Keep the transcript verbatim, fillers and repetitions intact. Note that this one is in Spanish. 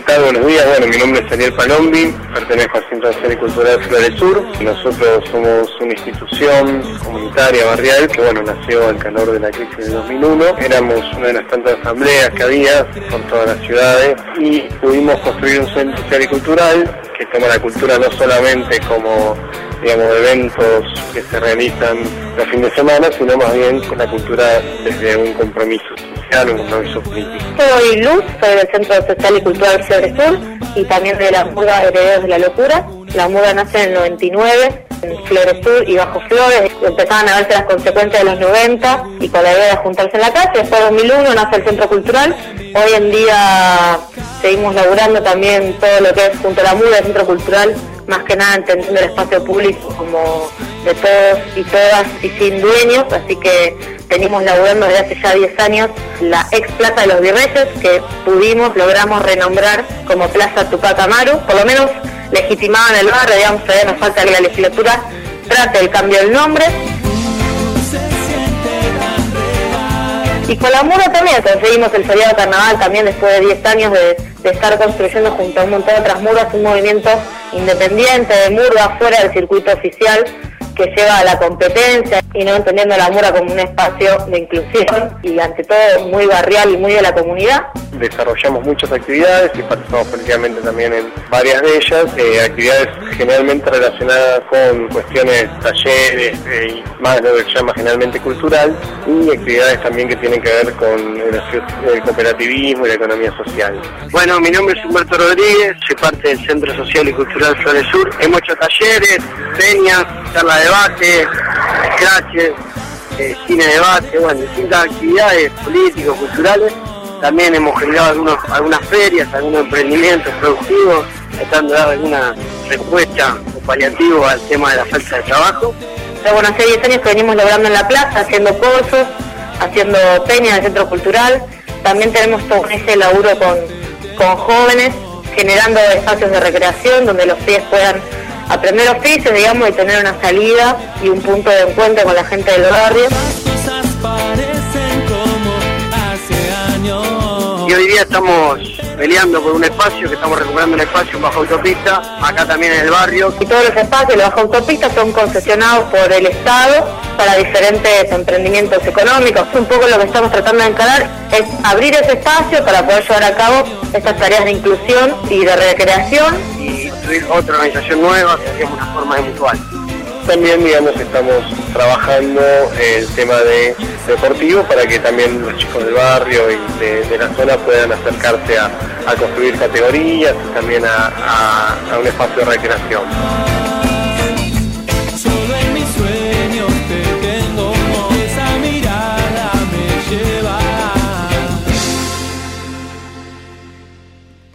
tal? Buenos días. Bueno, mi nombre es Daniel Palombi, pertenezco al Centro Social y Cultural Floresur. Nosotros somos una institución comunitaria, barrial, que bueno, nació al calor de la crisis del dos mil uno. Éramos una de las tantas asambleas que había por todas las ciudades y pudimos construir un centro social y cultural que toma la cultura no solamente como, digamos, eventos que se realizan los fines de semana, sino más bien con la cultura desde un compromiso social, un compromiso político. Soy Luz, soy del Centro Social y Cultural Floresur y también de la Murga Herederos de la Locura. La Murga nace en el noventa y nueve en Floresur y Bajo Flores. Empezaban a verse las consecuencias de los noventa y con la idea de juntarse en la calle. Después de dos mil uno nace el Centro Cultural. Hoy en día seguimos laburando también todo lo que es junto a la Murga, el Centro Cultural, más que nada entendiendo el espacio público como de todos y todas y sin dueños, así que venimos laburando desde hace ya diez años la ex Plaza de los Virreyes, que pudimos, logramos renombrar como Plaza Tupac Amaru, por lo menos legitimada en el barrio, digamos, todavía nos falta que la legislatura trate el cambio del nombre. Y con la Murga también conseguimos el feriado carnaval también después de diez años de, de estar construyendo junto a un montón de otras murgas un movimiento independiente de murga fuera del circuito oficial que lleva a la competencia y no entendiendo la Murga como un espacio de inclusión y ante todo muy barrial y muy de la comunidad. Desarrollamos muchas actividades y participamos políticamente también en varias de ellas, eh, actividades generalmente relacionadas con cuestiones, talleres eh, y más de lo que se llama generalmente cultural, y actividades también que tienen que ver con el, el cooperativismo y la economía social. Bueno, mi nombre es Humberto Rodríguez, soy parte del Centro Social y Cultural Floresur. Hemos hecho talleres, peñas, charlas de debate, scratches, eh, cine de debate, bueno, distintas actividades políticos, culturales. También hemos generado algunos, algunas ferias, algunos emprendimientos productivos, tratando de dar alguna respuesta o paliativo al tema de la falta de trabajo. Pero bueno, hace diez años que venimos logrando en la plaza, haciendo cursos, haciendo peñas en el centro cultural. También tenemos todo ese laburo con, con jóvenes, generando espacios de recreación donde los pibes puedan aprender oficios, digamos, y tener una salida y un punto de encuentro con la gente del barrio. Y hoy día estamos peleando por un espacio, que estamos recuperando un espacio en Bajo Autopista, acá también en el barrio. Y todos los espacios de Bajo Autopista son concesionados por el Estado para diferentes emprendimientos económicos. Un poco lo que estamos tratando de encarar es abrir ese espacio para poder llevar a cabo estas tareas de inclusión y de recreación. Y construir otra organización nueva, que sería una forma de mutual. También, digamos, estamos trabajando el tema de deportivo para que también los chicos del barrio y de, de la zona puedan acercarse a, a construir categorías y también a, a, a un espacio de recreación.